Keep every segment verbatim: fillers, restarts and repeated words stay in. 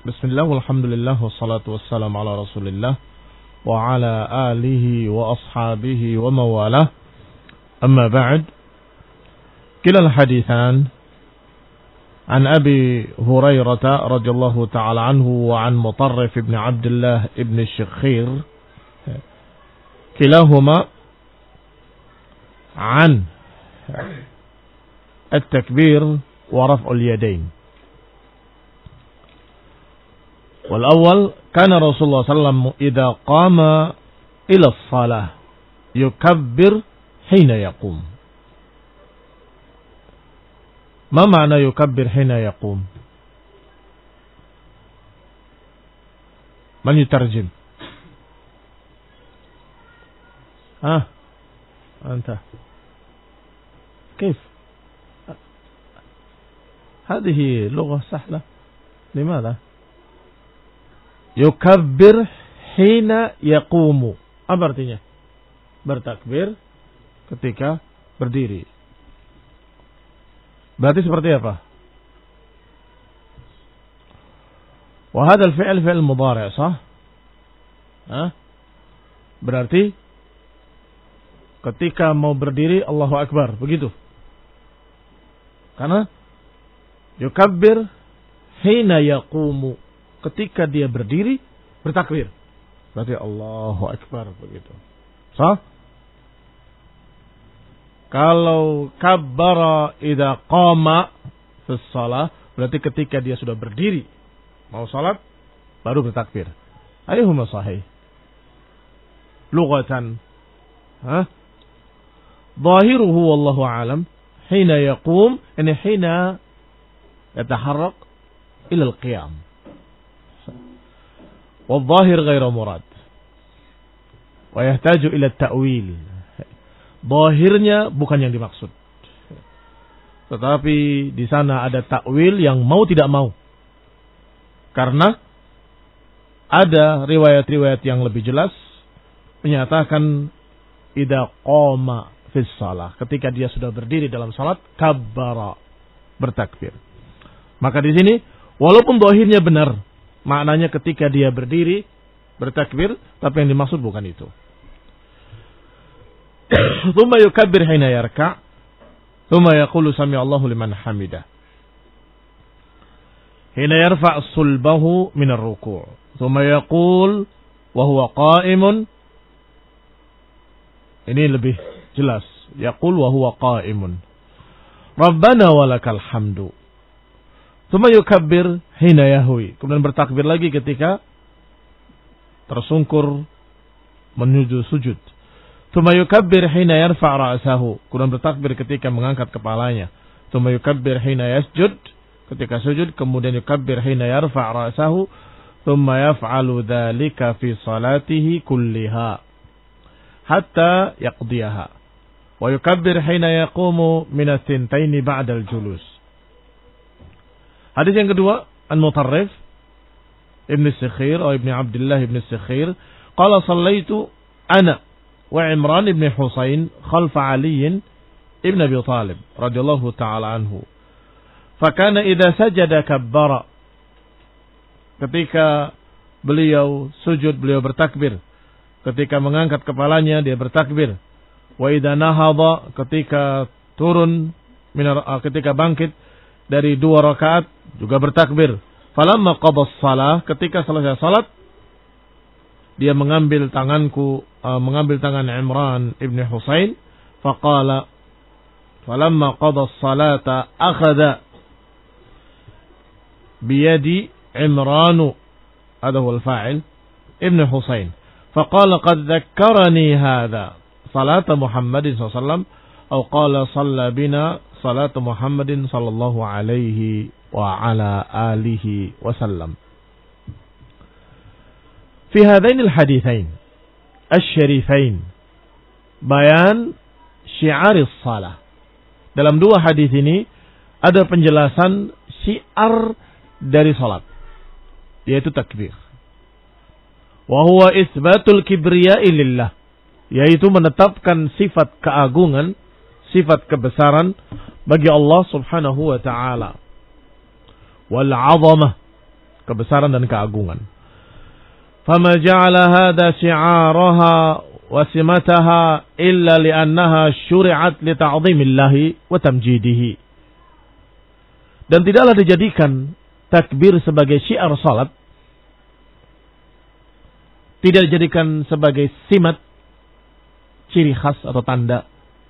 Bismillah, walhamdulillah, wassalatu wassalamu ala rasulillah wa ala alihi wa ashabihi wa mawalah. Amma ba'd. Kilal hadithan an Abi Hurairah radhiyallahu ta'ala anhu wa an Mutarrif ibn Abdullah ibn Shikhir. Kilahuma an at-takbir wa raf'ul yadain. والأول كان رسول الله صلى الله عليه وسلم إذا قام إلى الصلاة يكبر حين يقوم. ما معنى يكبر حين يقوم؟ من يترجم؟ ها أنت كيف؟ هذه لغة سهلة. لماذا؟ Yukabbir hina yaqumu. Apa artinya? Bertakbir ketika berdiri. Berarti seperti apa? Wa hadzal fi'l fi'l mudhari', sah? Hah? Berarti ketika mau berdiri Allahu Akbar, begitu. Karena yukabbir hina yaqumu. Ketika dia berdiri, bertakbir. Berarti Allahu Akbar, begitu. Sah? Kalau kabbara idza qama fi shalah, berarti ketika dia sudah berdiri mau salat baru bertakbir. Ayyuhuma sahih? Lughatan. Ha? Zahiruhu wallahu alam hina yaqum, yani hina yataharrak ila al-qiyam. والظاهر غير مراد ويحتاج إلى التأويل. Zahirnya bukan yang dimaksud, tetapi di sana ada takwil yang mau tidak mau, karena ada riwayat-riwayat yang lebih jelas menyatakan idza qama fi shalah, ketika dia sudah berdiri dalam salat kabbara, bertakbir. Maka di sini walaupun zahirnya benar, maknanya ketika dia berdiri bertakbir, tapi yang dimaksud bukan itu. Thumma yukabbir hina yarka', thumma yaqulu sami Allahu liman hamidah. Hina yarfa' sulbahu min ar-ruku', thumma yaqul wa huwa qa'imun. Ini lebih jelas. Yaqul wa huwa qa'imun. Rabbana walakal hamdu. Tsumma yukabbir hina yahwi. Kemudian bertakbir lagi ketika tersungkur menuju sujud. Tsumma yukabbir hina yarfa' ra'sahu. Kemudian bertakbir ketika mengangkat kepalanya. Tsumma yukabbir hina yasjud, ketika sujud. Kemudian yukabbir hina yarfa' ra'sahu. Tsumma yaf'alu dzalika fi salatihi kulliha hatta yaqdiyaha. Wa yukabbir hina yaqumu min ats-tsintaini ba'da al-julus. Hadis yang kedua, An-Mutarrif Ibn Shikhir atau Ibn Abdullah Ibn Shikhir, qala sallaitu ana wa Imran ibn Husain khalfa Ali ibn Abi Talib radhiyallahu ta'ala anhu. Fakana idza sajada kabbara. Ketika beliau sujud, beliau bertakbir. Ketika mengangkat kepalanya, dia bertakbir. Wa idza nahadha, ketika turun minar, ketika bangkit dari dua rakaat juga bertakbir. Falamma qada shalah, ketika selesai salat dia mengambil tanganku, uh, mengambil tangan Imran ibn Husain, faqala falamma qada salata akhadha biyadi Imran, hadha huwa al-fa'il, ibn Husain, faqala qad dhakkarani hadha salata Muhammadin sallallahu alaihi wasallam, atau qala shalla bina salatu Muhammadin sallallahu alaihi wa ala alihi wasallam. Fi hadainil hadithain asy-syarifain bayan syi'aris salah. Dalam dua hadis ini ada penjelasan syiar dari salat, yaitu takbir. Wa huwa isbatul kibriya'i lillah, yaitu menetapkan sifat keagungan, sifat kebesaran bagi Allah subhanahu wa ta'ala. Wal 'azamah, kebesaran dan keagungan. Fama ja'ala hadha syi'araha wa simataha illa li'annaha syuri'at li ta'zimillahi wa tamjidihi. Dan tidaklah dijadikan takbir sebagai syiar salat, tidak dijadikan sebagai simat, ciri khas atau tanda,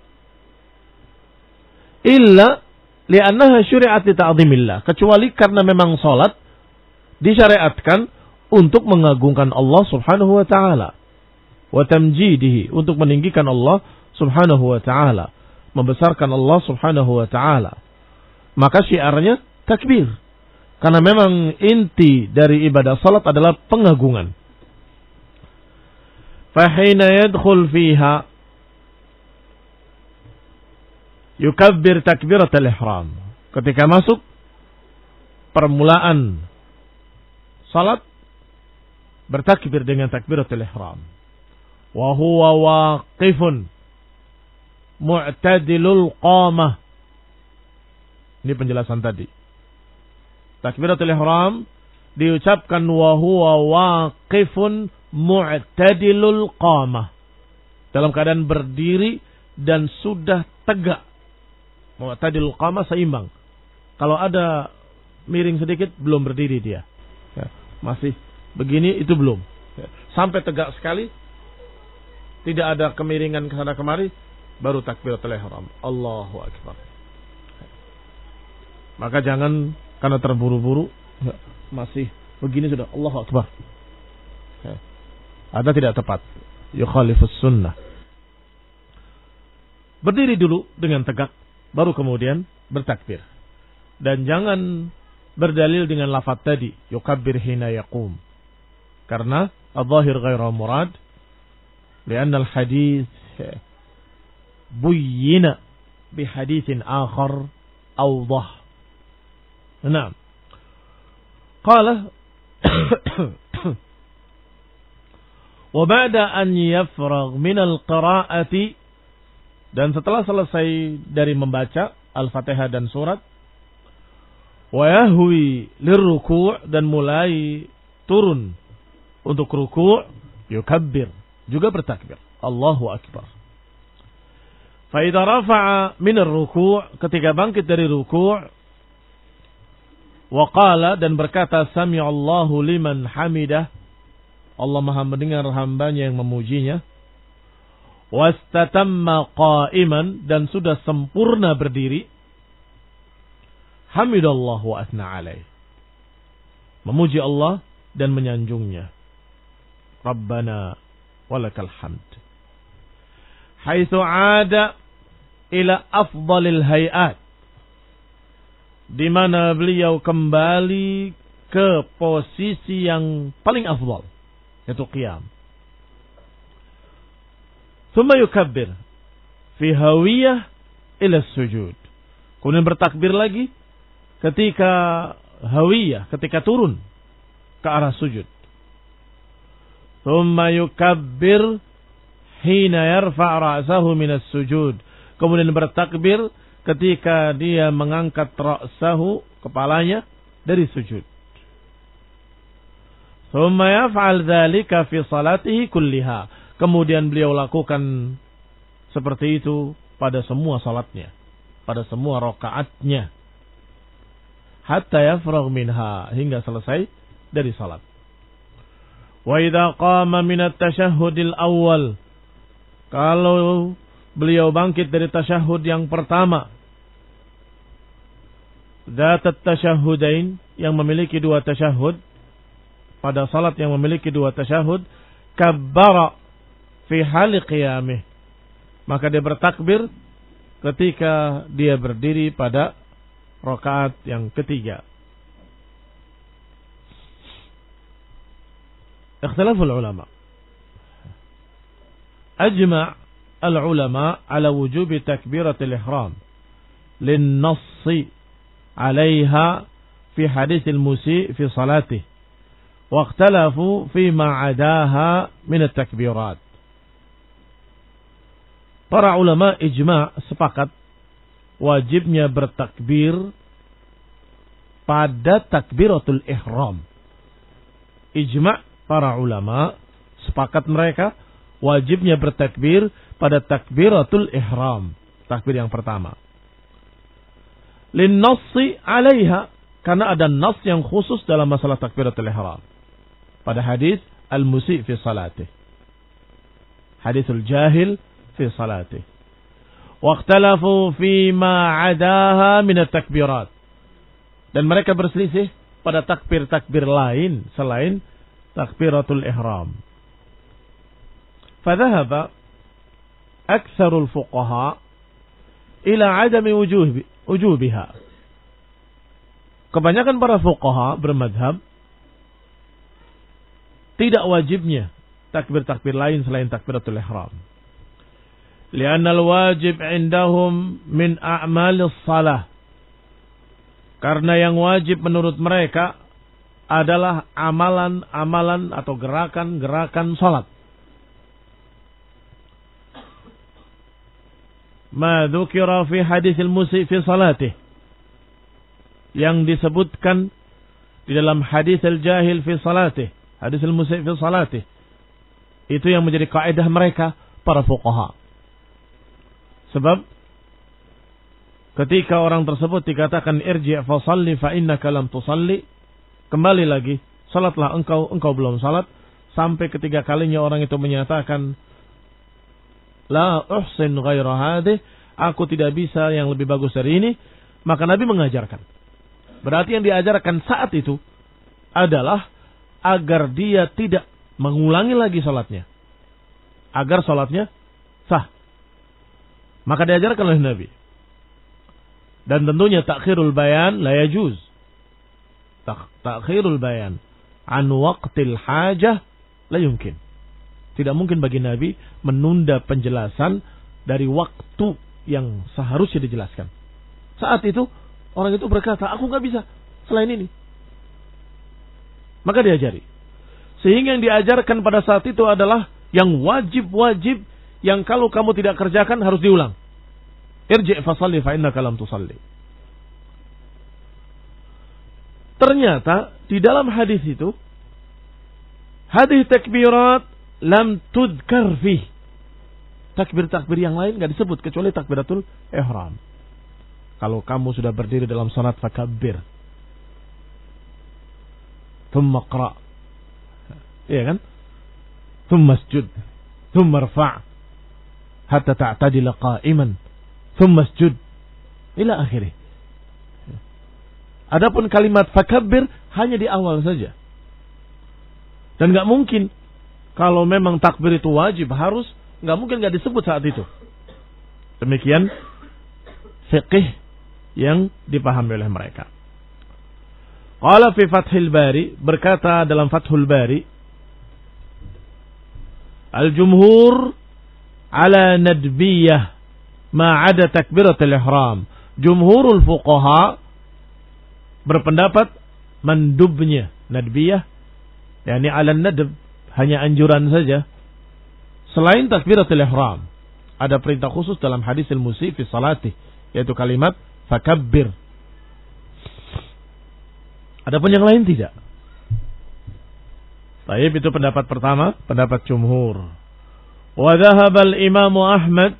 illa li'annaha syuri'at li ta'zimillah, kecuali karena memang salat disyariatkan untuk mengagungkan Allah Subhanahu wa taala, wa tamjidihi, untuk meninggikan Allah Subhanahu wa taala, membesarkan Allah Subhanahu wa taala. Maka syiarnya takbir, karena memang inti dari ibadah salat adalah pengagungan. Fa hina yadkhul fiha yukabbir takbiratul ihram. Ketika masuk permulaan salat, bertakbir dengan takbiratul ihram. Wa huwa waqifun mu'tadilul qamah. Ini penjelasan tadi. Takbiratul ihram diucapkan wa huwa waqifun mu'tadilul qamah, dalam keadaan berdiri dan sudah tegak. Mu'tadilul qamah, seimbang. Kalau ada miring sedikit, belum berdiri dia. Ya, masih begini, itu belum. Sampai tegak sekali, tidak ada kemiringan ke sana kemari, baru takbiratul ihram. Allahu akbar. Maka jangan karena terburu-buru, masih begini sudah Allahu akbar. Ada tidak tepat. Yukhalifus sunnah. Berdiri dulu dengan tegak, baru kemudian bertakbir. Dan jangan berdalil dengan lafaz tadi, yukabbir hina yaqum. Karena al-zahir ghairu murad, lianna al-hadith buyyina bihadithin akhar awdah. Nah, qala wa ba'da an yafragh min al-qira'ati, dan setelah selesai dari membaca Al-Fatihah dan surat, wa yahwi lirruku', dan mulai turun untuk ruku', yukabbir, juga bertakbir, Allahu akbar. Fa idza rafa'a min ar-ruku', ketika bangkit dari ruku', wa qala, dan berkata sami'allahu liman hamidah, Allah Maha mendengar hambanya yang memujinya, wastatamma qa'iman, dan sudah sempurna berdiri, hamidallahu wa athna alaih, memuji Allah dan menyanjungnya. Rabbana walakal hamd. Haitsu ada ila afdalil hayat, di mana beliau kembali ke posisi yang paling afdal, yaitu qiyam. Tsumma yukabbir fi hawiyah ila sujud. Kemudian bertakbir lagi ketika hawiyah, ketika turun ke arah sujud. Tsumma yukabbir hina yarfa' ra'sahu minas sujud. Kemudian bertakbir ketika dia mengangkat ra'sahu, kepalanya, dari sujud. Tsumma yaf'al dzalika fi salatihi kulliha. Kemudian beliau lakukan seperti itu pada semua salatnya, pada semua rakaatnya, hatta yafragh minha, hingga selesai dari salat. Wa idza qama min at-tashahhudil awwal, kalau beliau bangkit dari tasyahud yang pertama, dzat at-tashahhudain, yang memiliki dua tasyahud, pada salat yang memiliki dua tasyahud, kabbara fi hali qiyamih, maka dia bertakbir ketika dia berdiri pada rakaat yang ketiga. Ikhtilaful ulama. Ajma' al-ulama ala wujubi takbiratul ihram lin-nass 'alayha fi hadits al-musi' fi salatihi, wa ikhtalafu fi ma 'adaha min at-takbirat. Para ulama ijma' sepakat wajibnya bertakbir pada takbiratul ihram, ijma' para ulama, sepakat mereka wajibnya bertakbir pada takbiratul ihram, takbir yang pertama. Lin nassi 'alaiha, karena ada nas yang khusus dalam masalah takbiratul ihram. Pada hadis al-musi' fi salatih. Hadisul jahil fi salatih. Waqtalafu fi ma 'adaha min at-takbirat. Dan mereka berselisih pada takbir-takbir lain selain takbiratul ihram. Fadhahaba aktsarul fuqaha ila 'adami wujuh wujubiha. Kebanyakan para fuqaha bermadhab tidak wajibnya takbir-takbir lain selain takbiratul ihram. Lianna al-wajib 'indahum min a'malis shalah. Karena yang wajib menurut mereka adalah amalan-amalan atau gerakan-gerakan salat. Ma dzukira fi haditsil musi' fi salatih. Yang disebutkan di dalam hadis al-jahil fi salatih, hadis al-musi' fi salatih. Itu yang menjadi kaidah mereka para fuqaha. Sebab ketika orang tersebut dikatakan irji' fa shalli fa innaka lam tusalli, kembali lagi, salatlah engkau, engkau belum salat, sampai ketiga kalinya orang itu menyatakan la uhsin ghaira hadih, aku tidak bisa yang lebih bagus dari ini, maka Nabi mengajarkan. Berarti yang diajarkan saat itu adalah agar dia tidak mengulangi lagi salatnya, agar salatnya sah. Maka diajarkan oleh Nabi. Dan tentunya takhirul bayan la yajuz. Takhirul bayan an waqtil hajah la yumkin. Tidak mungkin bagi Nabi menunda penjelasan dari waktu yang seharusnya dijelaskan. Saat itu orang itu berkata, aku nggak bisa selain ini. Maka diajari. Sehingga yang diajarkan pada saat itu adalah yang wajib-wajib, yang kalau kamu tidak kerjakan harus diulang. Irji' fa shalli fa innaka lam tusalli. Ternyata di dalam hadis itu hadis takbirat lam tudkar fih. Takbir-takbir yang lain enggak disebut kecuali takbiratul ihram. Kalau kamu sudah berdiri dalam salat fakabbir. Thumma qra'. Iya kan? Thumma isjud. Thumma irfa' hatta ta'tadila qa'iman. Thumma isjud ila akhirih. Adapun kalimat fakabbir hanya di awal saja. Dan enggak mungkin kalau memang takbir itu wajib harus, enggak mungkin enggak disebut saat itu. Demikian fiqih yang dipahami oleh mereka. Qala fi Fathul Bari, berkata dalam Fathul Bari, al-jumhur ala nadbiyah ma 'ada takbiratul ihram. Jumhurul fuqaha berpendapat mandubnya nadbiyah, yakni ala nadb, hanya anjuran saja selain takbiratul ihram. Ada perintah khusus dalam hadis al-musi' fi salatih, yaitu kalimat fakabbir. Adapun yang lain tidak. Baik, itu pendapat pertama, pendapat jumhur. Wa dhahaba al-Imam Ahmad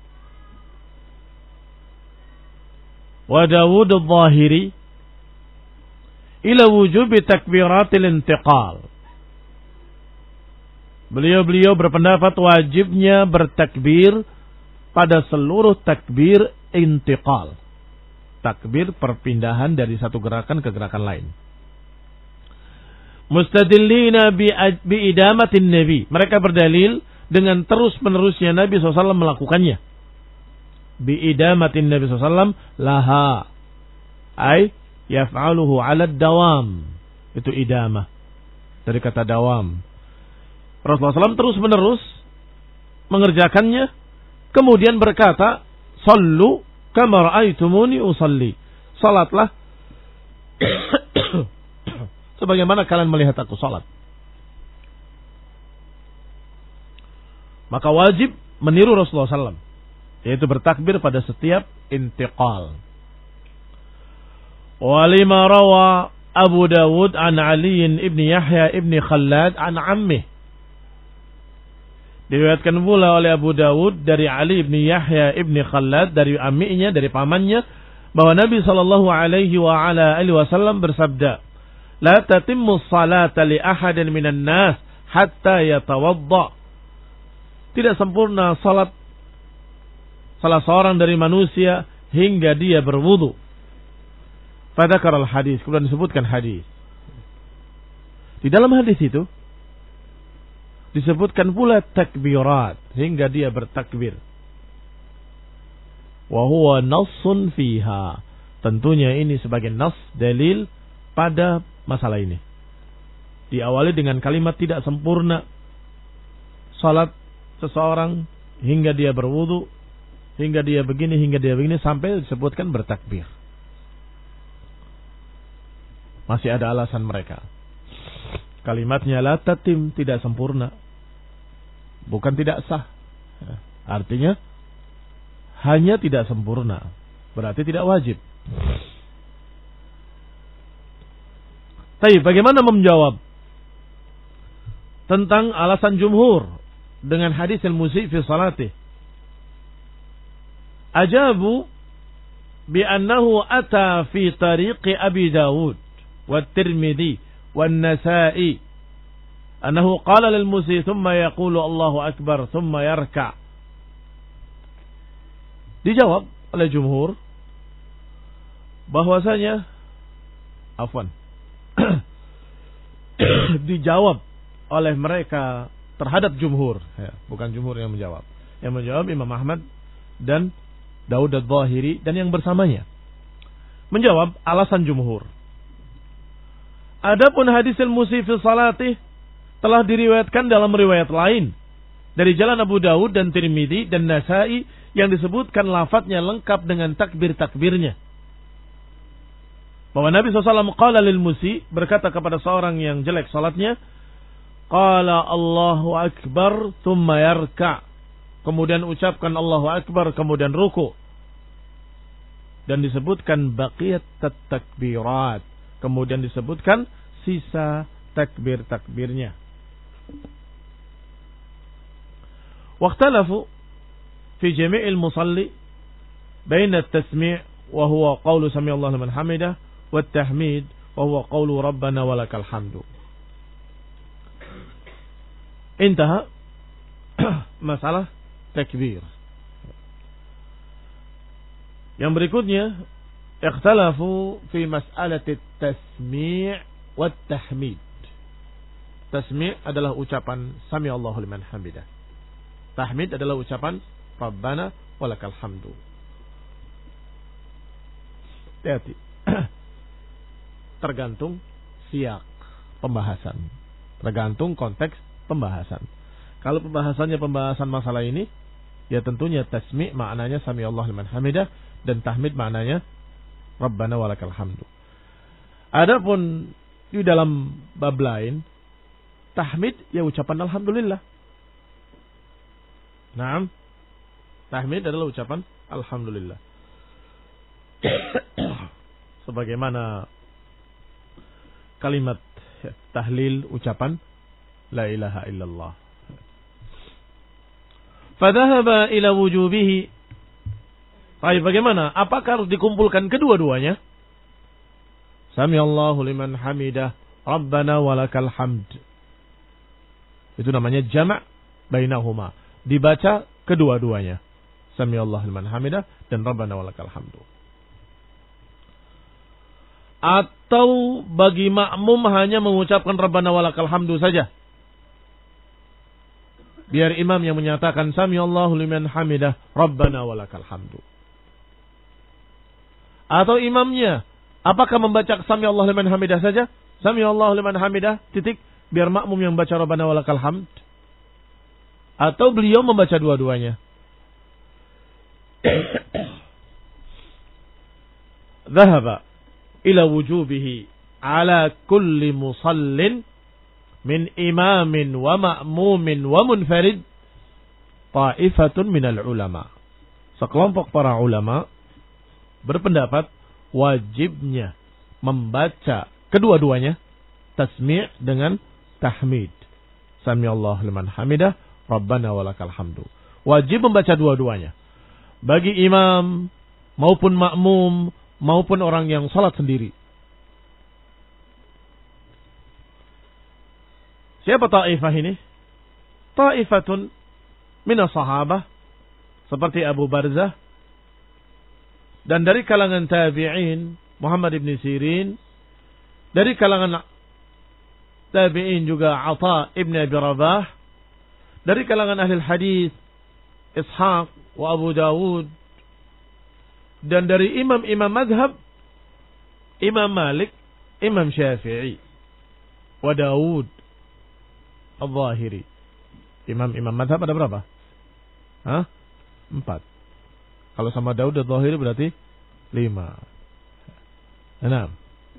wa Dawud al-Zahiri ila wujubi takbiratil intiqal. Beliau-beliau berpendapat wajibnya bertakbir pada seluruh takbir intiqal. Takbir perpindahan dari satu gerakan ke gerakan lain. Mustadillina bi idamatin Nabi. Mereka berdalil dengan terus-menerusnya Nabi shallallahu alaihi wasallam melakukannya. Bi idamatin Nabi shallallahu alaihi wasallam laha. Ay yaf'aluhu 'ala dawam. Itu idamah. Dari kata dawam. Rasulullah shallallahu alaihi wasallam terus-menerus mengerjakannya, kemudian berkata, "Sallu kama ra'aitumuni usalli." Salatlah sebagaimana kalian melihat aku salat. Maka wajib meniru Rasulullah shallallahu alaihi wasallam, yaitu bertakbir pada setiap intiqal. Walima rawa Abu Dawud an Ali ibn Yahya ibn Khallad an ammih. Diriwayatkan pula oleh Abu Dawud dari Ali ibn Yahya ibn Khallad dari amiknya, dari pamannya, bahwa Nabi sallallahu alaihi wa ala alihi wasallam bersabda, "La tatimmu salata li ahadin minan nas hatta yatawadda." Tidak sempurna salat salah seorang dari manusia hingga dia berwudu. Fadzakar al-hadis, kemudian disebutkan hadis. Di dalam hadis itu disebutkan pula takbirat hingga dia bertakbir. Wa huwa nassun fiha. Tentunya ini sebagai nas, dalil pada masalah ini. Diawali dengan kalimat tidak sempurna salat seseorang hingga dia berwudu, hingga dia begini, hingga dia begini, sampai disebutkan bertakbir. Masih ada alasan mereka. Kalimatnya la tatim, tidak sempurna. Bukan tidak sah. Artinya hanya tidak sempurna. Berarti tidak wajib. Tapi bagaimana menjawab tentang alasan jumhur dengan hadis al-musi' fi salatih? Ajabu bi annahu ata fi tariqi Abi Dawud wa Tirmidzi wa Nasa'i annahu qala lil musi thumma yaqulu Allahu akbar thumma yarka'. Dijawab oleh jumhur bahwasanya afwan dijawab oleh mereka terhadap jumhur, ya, bukan jumhur yang menjawab. Yang menjawab Imam Ahmad dan Daud al-Zahiri dan yang bersamanya. Menjawab alasan jumhur. Adapun hadis al-musi fi salatih telah diriwayatkan dalam riwayat lain dari jalan Abu Dawud dan Tirmidzi dan Nasa'i yang disebutkan lafadznya lengkap dengan takbir-takbirnya. Bahwa Nabi shallallahu alaihi wasallam qala lil musi, berkata kepada seorang yang jelek salatnya, qala Allahu akbar thumma yarka'. Kemudian ucapkan Allahu akbar, kemudian ruku. Dan disebutkan baqiyat takbirat. Kemudian disebutkan sisa takbir-takbirnya. Waqtalafu fi jami'il musalli baina at-tasmi' wa huwa qawlu sami Allahu liman hamidah wa at-tahmid wa huwa qawlu rabbana walakal hamdu. Intaha masalah takbir. Yang berikutnya, ikhtalafu fi mas'alati at-tasmi' wa at-tahmid. Tasmi' adalah ucapan sami Allahu liman hamidah. Tahmid adalah ucapan rabbana walakal hamdu. Hati-hati. Tergantung siyak pembahasan. Tergantung konteks pembahasan. Kalau pembahasannya pembahasan masalah ini, ya tentunya tasmi' maknanya sami Allah liman hamidah dan tahmid maknanya rabbana walakal hamdu. Adapun di dalam bab lain, tahmid ya ucapan alhamdulillah. Naam. Tahmid adalah ucapan alhamdulillah. Sebagaimana kalimat tahlil ucapan la ilaha illallah. Fadhahaba ila wujubihi. Baik, bagaimana? Apakah harus dikumpulkan kedua-duanya? Sami Allahu liman hamidah, rabbana walakal hamd. Itu namanya jama' bainahuma. Dibaca kedua-duanya. Sami Allahu liman hamidah dan rabbana walakal hamdu. Atau bagi makmum hanya mengucapkan rabbana walakal hamdu saja. Biar imam yang menyatakan sami Allahu liman hamidah rabbana walakal hamdu. Atau imamnya apakah membaca sami Allahu liman hamidah saja? Sami Allahu liman hamidah titik, biar makmum yang baca rabbana walakal hamd. Atau beliau membaca dua-duanya. Dhahaba ila wujubihi ala kulli musallin min imamin wa ma'mumin wa munfarid ta'ifatun minal ulama. Sekelompok para ulama berpendapat wajibnya membaca kedua-duanya, tasmi' dengan tahmid. Samiallahu liman hamidah, Rabbana walakal hamdu. Wajib membaca dua-duanya. Bagi imam maupun makmum maupun orang yang salat sendiri. Siapa ta'ifah ini? Ta'ifatun minas sahabah seperti Abu Barzah, dan dari kalangan tabi'in Muhammad ibn Sirin, dari kalangan tabi'in juga Atha ibn Abi Rabah, dari kalangan ahli hadis Ishaq wa Abu Dawud, dan dari imam-imam madhab Imam Malik, Imam Syafi'i wa Dawud Al-Zahiri. Imam-imam madhab ada berapa? Hah? Empat. Kalau sama Dawud Al-Zahiri berarti lima. Enam.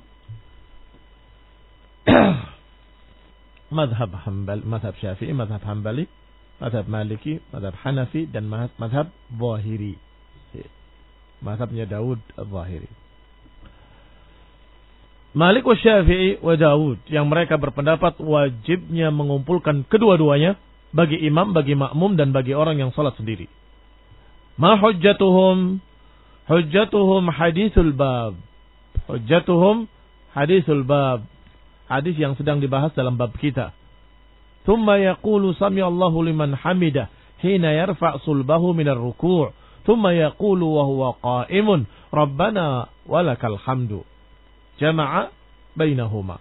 Madhab Hanbal, madhab Syafi'i, madhab Hanbali, madhab Maliki, madhab Hanafi, dan madhab Zahiri. Madhabnya Dawud Al-Zahiri. Malik wa Syafi'i wa Dawud, yang mereka berpendapat wajibnya mengumpulkan kedua-duanya bagi imam, bagi makmum, dan bagi orang yang salat sendiri. Ma hujjatuhum? Hujjatuhum hadithul bab. Hujjatuhum hadithul bab. Hadis yang sedang dibahas dalam bab kita. Thumma yaqulu sami'allahu liman hamidah hina yarfa' sulbahu minar ruku'. Thumma yaqulu wa huwa qa'imun Rabbana walakal hamdu. Jama'a bainahuma.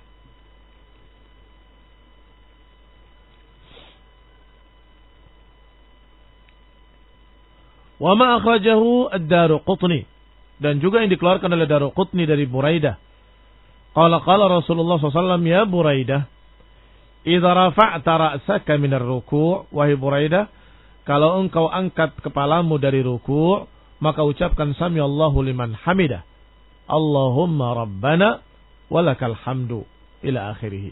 Wa ma akhrajahu ad-Daruqutni, dan juga yang dikeluarkan oleh Daruqutni dari Buraidah. Qala qala Rasulullah sallallahu alaihi wasallam, ya Buraidah, idza rafa'ta ra'saka minar ruku', wahai Buraidah, kalau engkau angkat kepalamu dari ruku', maka ucapkan samiallahu liman hamidah, Allahumma rabbana walakal hamdu, ila akhirih.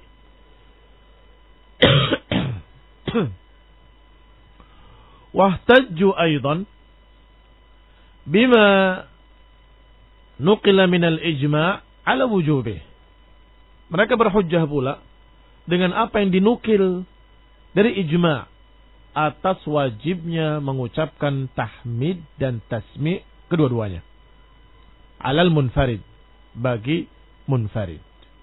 Wahtajju aidan bima nuqila minal ijma' ala wujubih. Mereka berhujjah pula dengan apa yang dinukil dari ijma' atas wajibnya mengucapkan tahmid dan tasmi' kedua-duanya. Alal munfarid, bagi munfarid.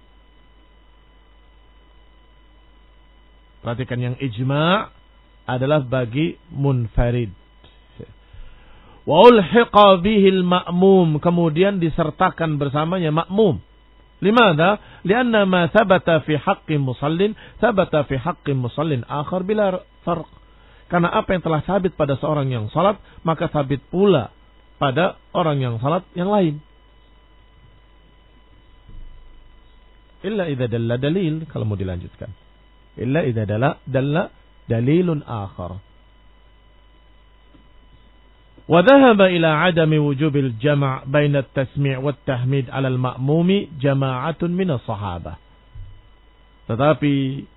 Perhatikan, yang ijma' adalah bagi munfarid. Wa ulhiqa bihil ma'mum, kemudian disertakan bersamanya makmum. Limadha? Lianna ma thabata fi haqqi musallin thabata fi haqqi musallin akhar bila farq. Karena apa yang telah sabit pada seorang yang salat, maka sabit pula pada orang yang salat yang lain. Illa idza dalla dalil, kalau mau dilanjutkan. Illa idza dalla dalla dalilun akhar. وذهب إلى عدم وجوب الجمع بين التسميع والتحميد على المأموم جماعة من الصحابة. Tetapi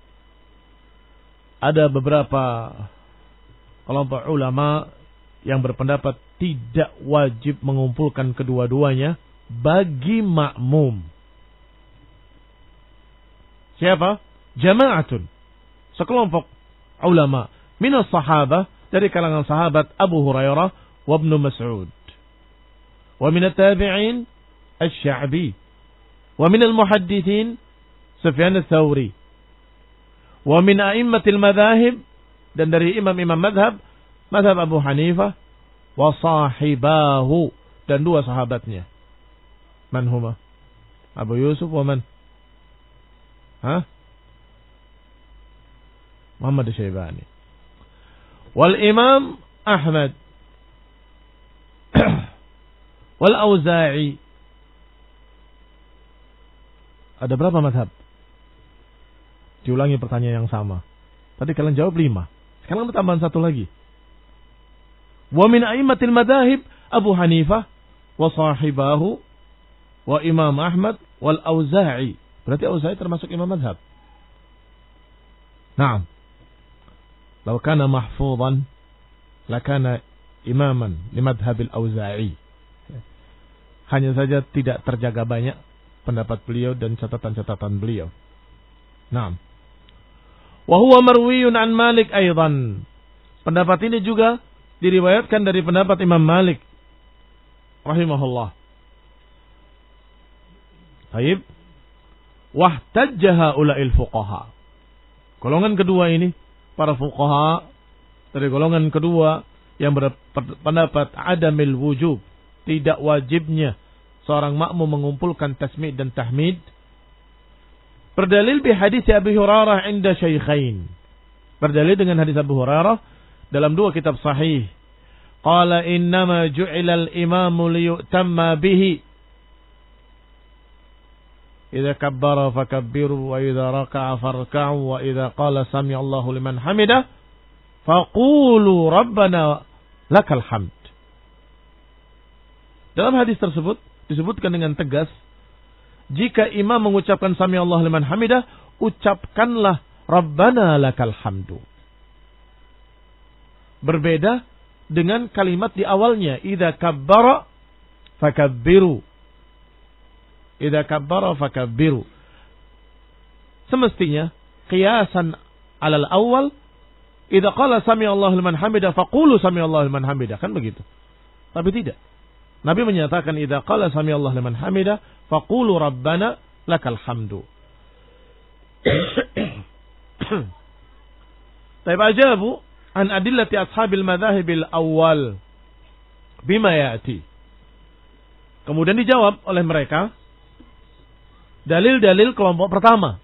ada beberapa kelompok ulama yang berpendapat tidak wajib mengumpulkan kedua-duanya bagi makmum. Siapa? Jama'atun, sekelompok ulama minas sahabah, dari kalangan sahabat Abu Hurairah wa Ibnu Mas'ud, wa min at-tabi'in Asy-Sya'bi, wa min al-muhadditsin Sufyan ats-Tsauri, wa min a'immatil madzahib, dan dari imam-imam madhab, madhab Abu Hanifah, wa sahibahu, dan dua sahabatnya. Man huma? Abu Yusuf wa man? Hah? Muhammad Syaibani. Wal Imam Ahmad wal Auza'i. Ada berapa mazhab? Diulangi pertanyaan yang sama. Tadi kalian jawab lima. Sekarang tambahan satu lagi. Wa min a'immatil madzahib Abu Hanifah wa sahibahu wa Imam Ahmad wal Auza'i. Berarti Auza'i termasuk imam mazhab. Naam. Law kana mahfuzan lakana imaman li madhhabil Auza'i. Hanya saja tidak terjaga banyak, pendapat beliau dan catatan-catatan beliau. Naam. Wa huwa marwiyun an Malik aidan. Pendapat ini juga diriwayatkan dari pendapat Imam Malik rahimahullah. Baik. Wahtajjaha ula'il fuqaha. Golongan kedua ini, para fuqaha dari golongan kedua yang berpendapat adamil wujub, tidak wajibnya seorang makmum mengumpulkan tasmi' dan tahmid, berdalil bi hadis Abu Hurairah inda syaikhain. Berdalil dengan hadis Abu Hurairah dalam dua kitab sahih. Qala innama ju'ila al-imamu liyu'tamma bihi. Idza kabbara fakabbiru wa idza raka'a farka'u wa idza qala sami'a Allahu liman hamidah faqulu rabbana lakal hamd. Dalam hadis tersebut disebutkan dengan tegas, jika imam mengucapkan sami Allah liman hamidah, ucapkanlah rabbana lakal hamdu. Berbeda dengan kalimat di awalnya, idza kabbara fakabbiru. Idza kabbara fakabbiru. Semestinya qiyasan alal awal, idza qala sami Allah liman hamidah faqulu sami Allah liman hamidah, kan begitu. Tapi tidak. Nabi menyatakan idza qala sami Allah liman hamidah faqulu rabbana lakal hamdu. Taib ajabu an adillati ashabil madhahibil awal bima ya'ti. Kemudian dijawab oleh mereka dalil-dalil kelompok pertama.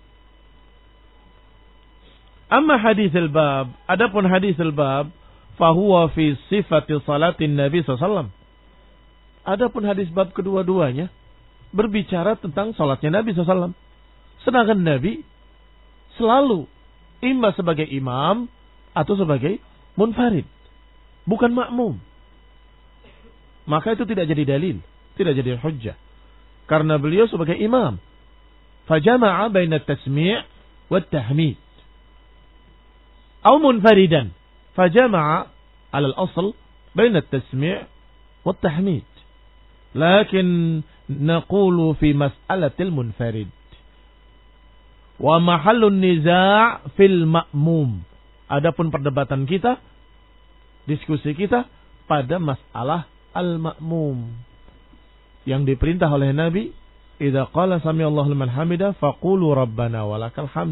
Amma hadithul bab, adapun hadithul bab, fahuwa fi sifati salatin Nabi sallallahu alaihi wasallam. Adapun hadis bab kedua-duanya berbicara tentang salatnya Nabi sallallahu alaihi wasallam. Sedangkan Nabi selalu imma sebagai imam atau sebagai munfarid, bukan makmum. Maka itu tidak jadi dalil, tidak jadi hujjah. Karena beliau sebagai imam. Fajama'a baina at-tasmi' wa at-tahmid. Atau munfaridan. Fajama'a 'ala al-asl baina at-tasmi' wa at-tahmid. Lakin naqulu fi mas'alatil munfarid. Wa mahallun niza' fil ma'mum. Adapun perdebatan kita, diskusi kita pada masalah al-ma'mum. Yang diperintah oleh Nabi, idza qala sami Allahu liman hamidah faqulu rabbana walakal hamd.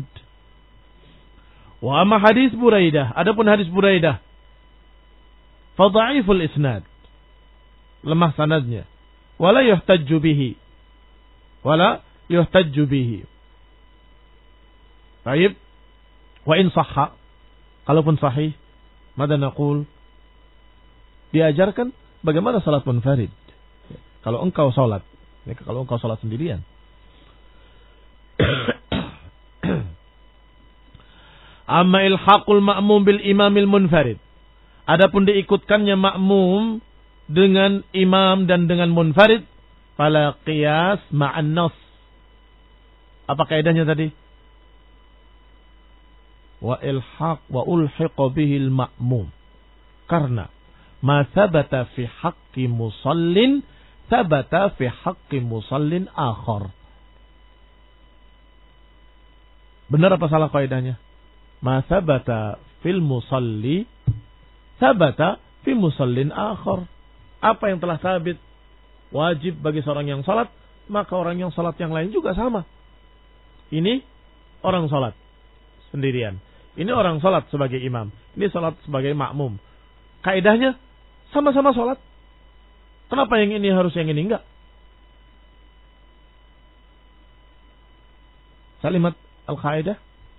Wa amma hadis Buraidah, adapun hadis Buraidah, fa dha'iful isnad. Lemah sanadnya. Wala yuhtajju bihi. Wala yuhtajju bihi. Baik. Wa in sahha, kalaupun sahih, mada naqul? Diajarkan bagaimana salat munfarid. Kalau engkau salat, ya, kalau engkau salat sendirian. Amma ilhaqul ma'mum bil imamil munfarid. Adapun diikutkannya makmum dengan imam dan dengan munfarid, fala qiyas ma'an nas. Apa kaidahnya tadi? Wa ilhaq wa ulhiqa bihil ma'mum. Karena ma thabata fi haqqi musallin thabata fi haqqi musallin akhar. Benar apa salah kaidahnya? Ma thabata fil musalli thabata fi musallin akhar. Apa yang telah sabit wajib bagi seorang yang salat, maka orang yang salat yang lain juga sama. Ini orang salat sendirian. Ini orang salat sebagai imam. Ini salat sebagai makmum. Kaidahnya sama-sama salat. Kenapa yang ini harus yang ini enggak? Salimat al-qaidah.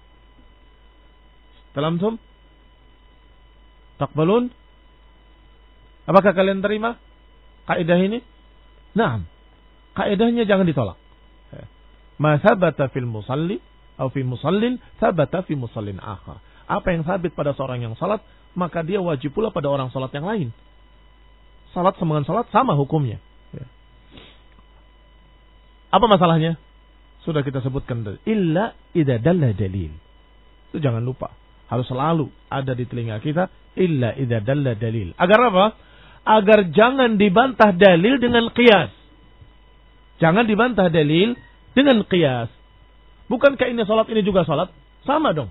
Talamtum? Taqbalun? Apakah kalian terima kaidah ini? Naam. Kaidahnya jangan ditolak. Ma sabata fil musalli atau fi musallin sabata fi musallin akhar. Apa yang sabit pada seorang yang salat, maka dia wajib pula pada orang salat yang lain. Salat sama dengan salat sama hukumnya. Apa masalahnya? Sudah kita sebutkan tadi. Illa idza dalla dalil. Itu jangan lupa. Harus selalu ada di telinga kita. Illa idza dalla dalil. Agar apa? Agar jangan dibantah dalil dengan qiyas. Jangan dibantah dalil dengan qiyas. Bukankah ini salat, ini juga salat? Sama dong.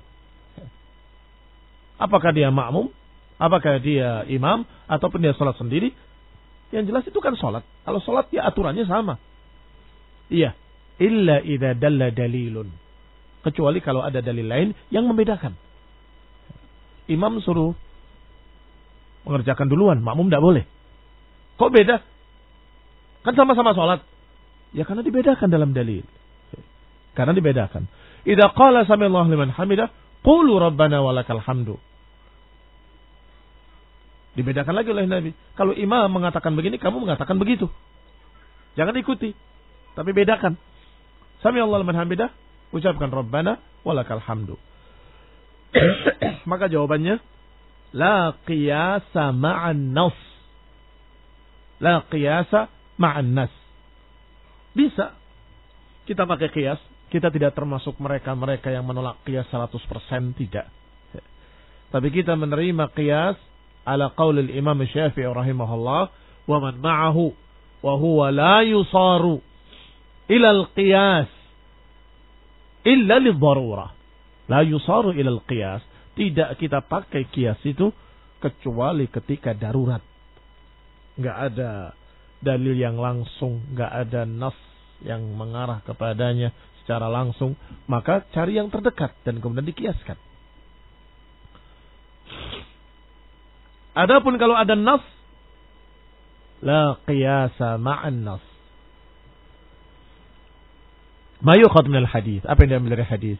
Apakah dia makmum? Apakah dia imam? Ataupun dia salat sendiri? Yang jelas itu kan salat. Kalau salat ya aturannya sama. Iya. Illa idza dalla dalilun. Kecuali kalau ada dalil lain yang membedakan. Imam suruh mengerjakan duluan, makmum tidak boleh. Kok beda? Kan sama-sama salat. Ya karena dibedakan dalam dalil. Karena dibedakan. Idza qala sami'allahu liman hamidah, qulu rabbana walakal hamdu. Dibedakan lagi oleh Nabi. Kalau imam mengatakan begini, kamu mengatakan begitu. Jangan ikuti. Tapi bedakan. Sami'allahu liman hamidah, ucapkan rabbana walakal hamdu. Maka jawabannya, la qiyasa ma'an nas. La qiyasa ma'an nas. Bisa kita pakai qiyas. Kita tidak termasuk mereka-mereka yang menolak qiyas seratus persen, tidak. Tapi kita menerima qiyas ala qaul al-Imam Syafi'i rahimahullah, wa man ma'ahu wa huwa la yusaru ila al-qiyas illa lidh-dharurah. La yusaru ila al-qiyas, tidak kita pakai qiyas itu kecuali ketika darurat. Enggak ada dalil yang langsung, enggak ada nas yang mengarah kepadanya secara langsung, maka cari yang terdekat dan kemudian dikiaskan. Adapun kalau ada nas, la qiyasa ma'an nas. Ma yukhad min al-hadis. Apa yang diambil dari hadis?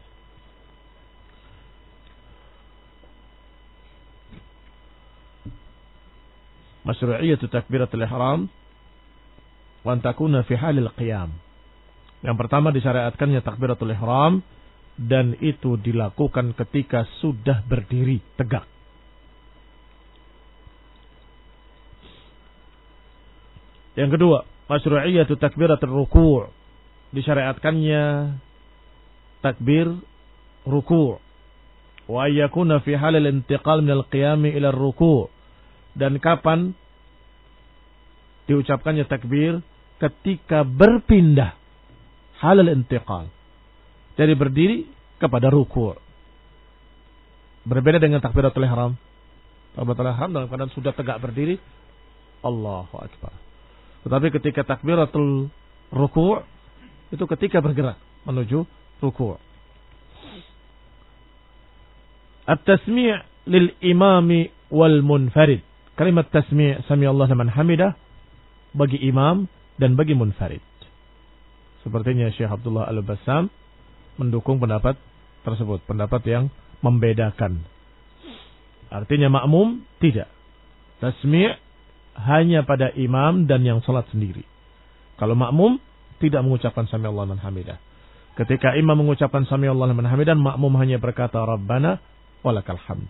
Masyru'iyyatu takbiratul ihram wa an takuna fi halil qiyam. Yang pertama disyariatkannya takbiratul ihram dan itu dilakukan ketika sudah berdiri tegak. Yang kedua, masyru'iyyatu takbiratul ruku'. Disyariatkannya takbir ruku'. Wa ayyakuna fi halil intiqal minal qiyami ila ruku'. Dan kapan diucapkannya takbir? Ketika berpindah. Halal intiqal. Dari berdiri kepada ruku'. Berbeda dengan takbiratul ihram. Takbiratul ihram dalam keadaan sudah tegak berdiri. Allahu Akbar. Tetapi ketika takbiratul ruku', itu ketika bergerak menuju ruku'. At-tasmi' lil imami wal munfarid. Kalimat tasmi' sami'allahu liman hamidah bagi imam dan bagi munfarid. Sepertinya Syekh Abdullah Al-Bassam mendukung pendapat tersebut. Pendapat yang membedakan. Artinya makmum tidak. Tasmi' hanya pada imam dan yang salat sendiri. Kalau makmum tidak mengucapkan sami'allahu liman hamidah. Ketika imam mengucapkan sami'allahu liman hamidah, makmum hanya berkata rabbana walakal hamd.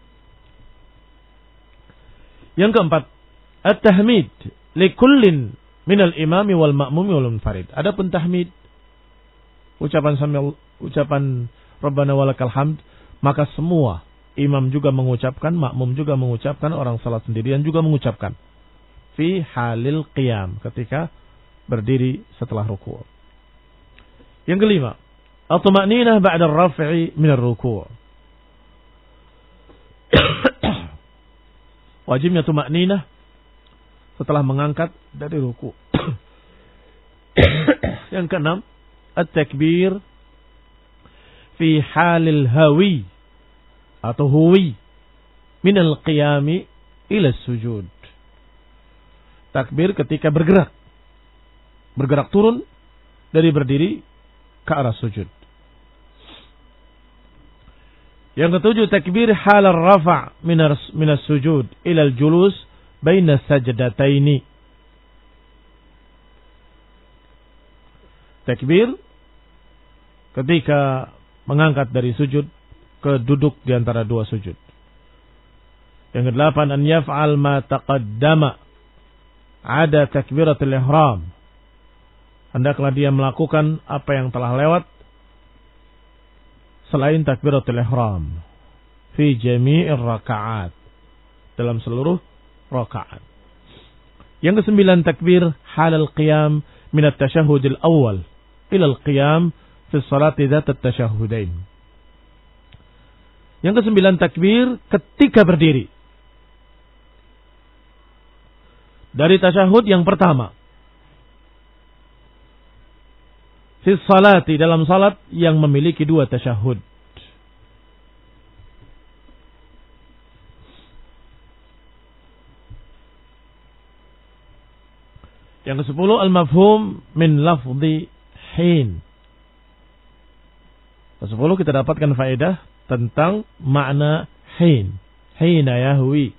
Yang keempat, at-tahmid likullin minal imami wal ma'mumi wal munfarid. Adapun tahmid, ucapan sami'allahu, ucapan rabbana walakal hamd, maka semua imam juga mengucapkan, makmum juga mengucapkan, orang salat sendirian juga mengucapkan. Fi halil qiyam, ketika berdiri setelah ruku'. Yang kelima, at-tuma'ninah ba'da ar-raf'i min ar-ruku'. Wajibnya tuma'ninah setelah mengangkat dari ruku'. Yang keenam, at-takbir fi halil hawi atau huwi min al-qiyami ila sujud. Takbir ketika bergerak. Bergerak turun dari berdiri ke arah sujud. Yang ketujuh, takbir halal rafa' minas sujud ilal julus baina sajdataini. Takbir ketika mengangkat dari sujud ke duduk di antara dua sujud. Yang kedelapan, an yaf'al ma taqaddama ada takbiratul ihram. Hendaklah dia melakukan apa yang telah lewat selain takbiratul ihram fi jami'ir raka'at, dalam seluruh rakaat. Yang kesembilan takbir halal qiyam min at-tashahhud al-awwal ila al-qiyam fi salati dzat at-tashahhudain. Yang kesembilan takbir ketika berdiri. Dari tasyahud yang pertama. Fi salati dalam salat yang memiliki dua tasyahud. Yang kesepuluh al-mafhum min lafzi hin. Kesepuluh kita dapatkan faedah tentang makna hin. Hina yahwi.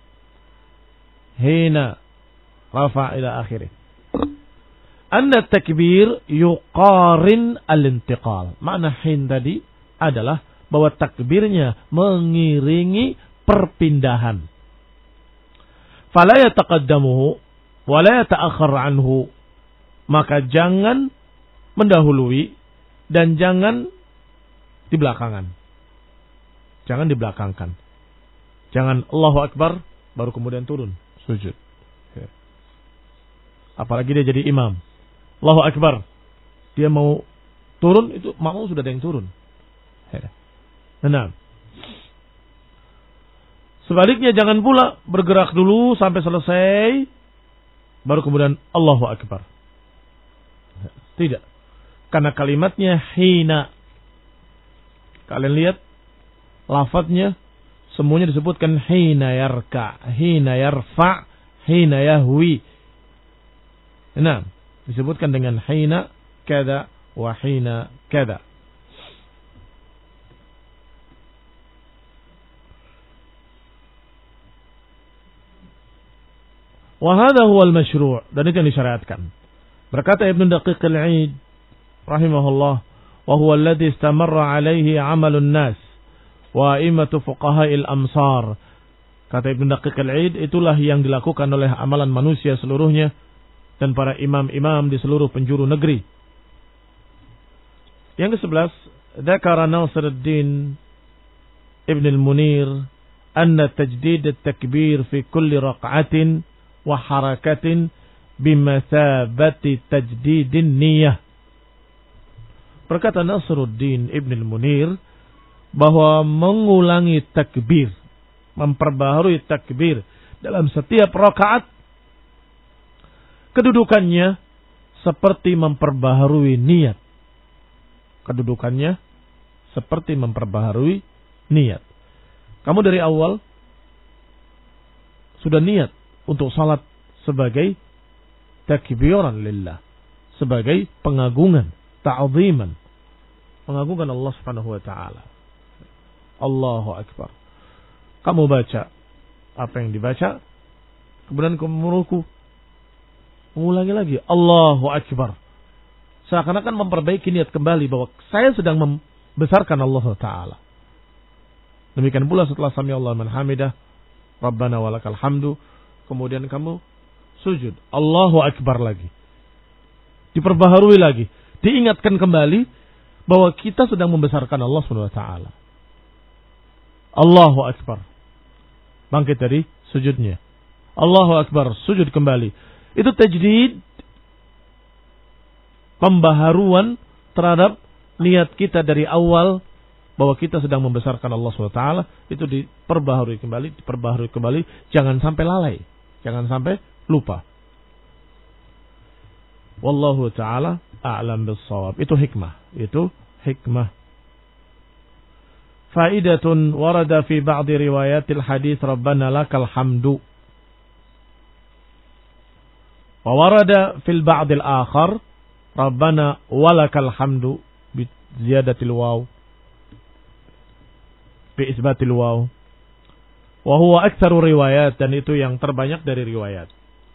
Hina rafa ila akhirih. Anna takbir yuqarin al-intiqal. Makna hin tadi adalah bahwa takbirnya mengiringi perpindahan. Fala yataqaddamuhu wa la yata'akhkhar anhu. Maka jangan mendahului dan jangan di belakangan. Jangan dibelakangkan. Jangan Allahu Akbar baru kemudian turun sujud. Apalagi dia jadi imam. Allahu Akbar. Dia mau turun, itu makmum sudah ada yang turun. Nah. Sebaliknya jangan pula bergerak dulu sampai selesai baru kemudian Allahu Akbar. Tidak. Karena kalimatnya hina. Kalian lihat lafadznya semuanya disebutkan hina yarka, hina yarfa, hina yahwi. Nah, disebutkan dengan hina kada wa hina kada. Wa hadha huwa al-mashru', dan itu yang disyariatkan. Berkata Ibnu Daqiq al-Aid rahimahullah, wa huwa alladhi istamarra alaihi 'amalun nas wa a'immatu fuqaha'il amsar. Kata Ibnu Daqiq al-Aid, itulah yang dilakukan oleh amalan manusia seluruhnya dan para imam-imam di seluruh penjuru negeri. Yang kesebelas, dzakara Nasiruddin Ibn al-Munir anna tajdid at-takbir fi kulli raq'atin wa harakatin bimathabati tajdidin niyah. Berkata Nasiruddin Ibn al-Munir bahwa mengulangi takbir, memperbaharui takbir dalam setiap rakaat, kedudukannya seperti memperbaharui niat. Kedudukannya seperti memperbaharui niat. Kamu dari awal sudah niat untuk salat sebagai takbiran lillah, sebagai pengagungan, ta'ziman, pengagungan Allah Subhanahu wa taala. Allahu Akbar. Kamu baca apa yang dibaca, kemudian kamu meruku, mengulangi lagi Allahu Akbar. Seakan-akan memperbaiki niat kembali bahwa saya sedang membesarkan Allah taala. Demikian pula setelah sami Allah man hamidah, Rabbana walakal hamdu, kemudian kamu sujud Allahu Akbar lagi. Diperbaharui lagi, diingatkan kembali bahwa kita sedang membesarkan Allah Subhanahu wa taala. Allahu Akbar. Bangkit dari sujudnya. Allahu Akbar, sujud kembali. Itu tajdid, pembaharuan terhadap niat kita dari awal bahwa kita sedang membesarkan Allah subhanahu wa taala. Itu diperbaharui kembali, diperbaharui kembali, jangan sampai lalai, jangan sampai lupa. Wallahu taala a'lam bis-shawab. Itu hikmah, itu hikmah. Faidatun warada fi ba'di riwayatil hadits Rabbana lakal hamdu. Wa warada fil ba'dil akhar Rabbana walakal hamdu bi ziyadatil waw, bi isbatil waw. Wa huwa aktsaru riwayat, dan itu yang terbanyak dari riwayat.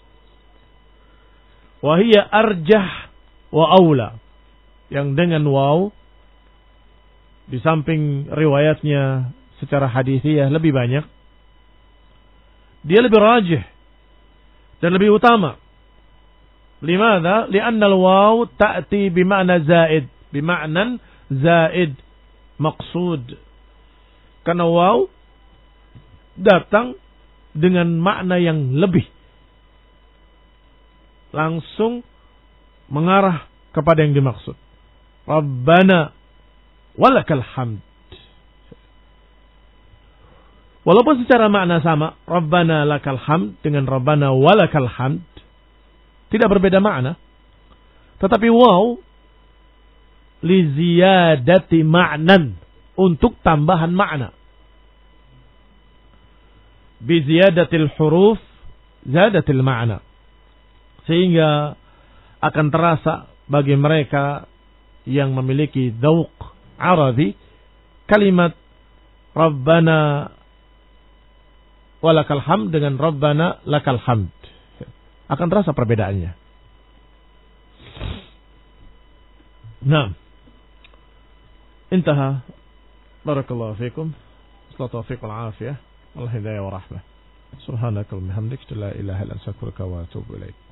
Wa hiya arjah wa aula, yang dengan waw di samping riwayatnya secara hadisiyah lebih banyak, dia lebih rajih dan lebih utama. Limadha? Lianna al-waw ta'ti bima'na zaid, bima'nan zaid maqsud. Karena waw datang dengan makna yang lebih. langsung mengarah kepada yang dimaksud. Rabbana walakal hamd. Walaupun secara makna sama, Rabbana lakal hamd dengan Rabbana walakal hamd, tidak berbeda makna. Tetapi waw li ziyadati ma'nan, untuk tambahan makna. Bi ziyadatil huruf zadatil ma'na. Sehingga akan terasa bagi mereka yang memiliki dzauq Arabi, kalimat Rabbana walakal hamd dengan Rabbana lakal hamd. Akan terasa perbedaannya. Nah, intaha. Barakallahu fikum. Assalamualaikum taufiq wal afiyah. Wal hidayah wa rahmah. Subhanakallahumma hamdika la ilaha illa anta astaghfiruka wa atubu ilaik.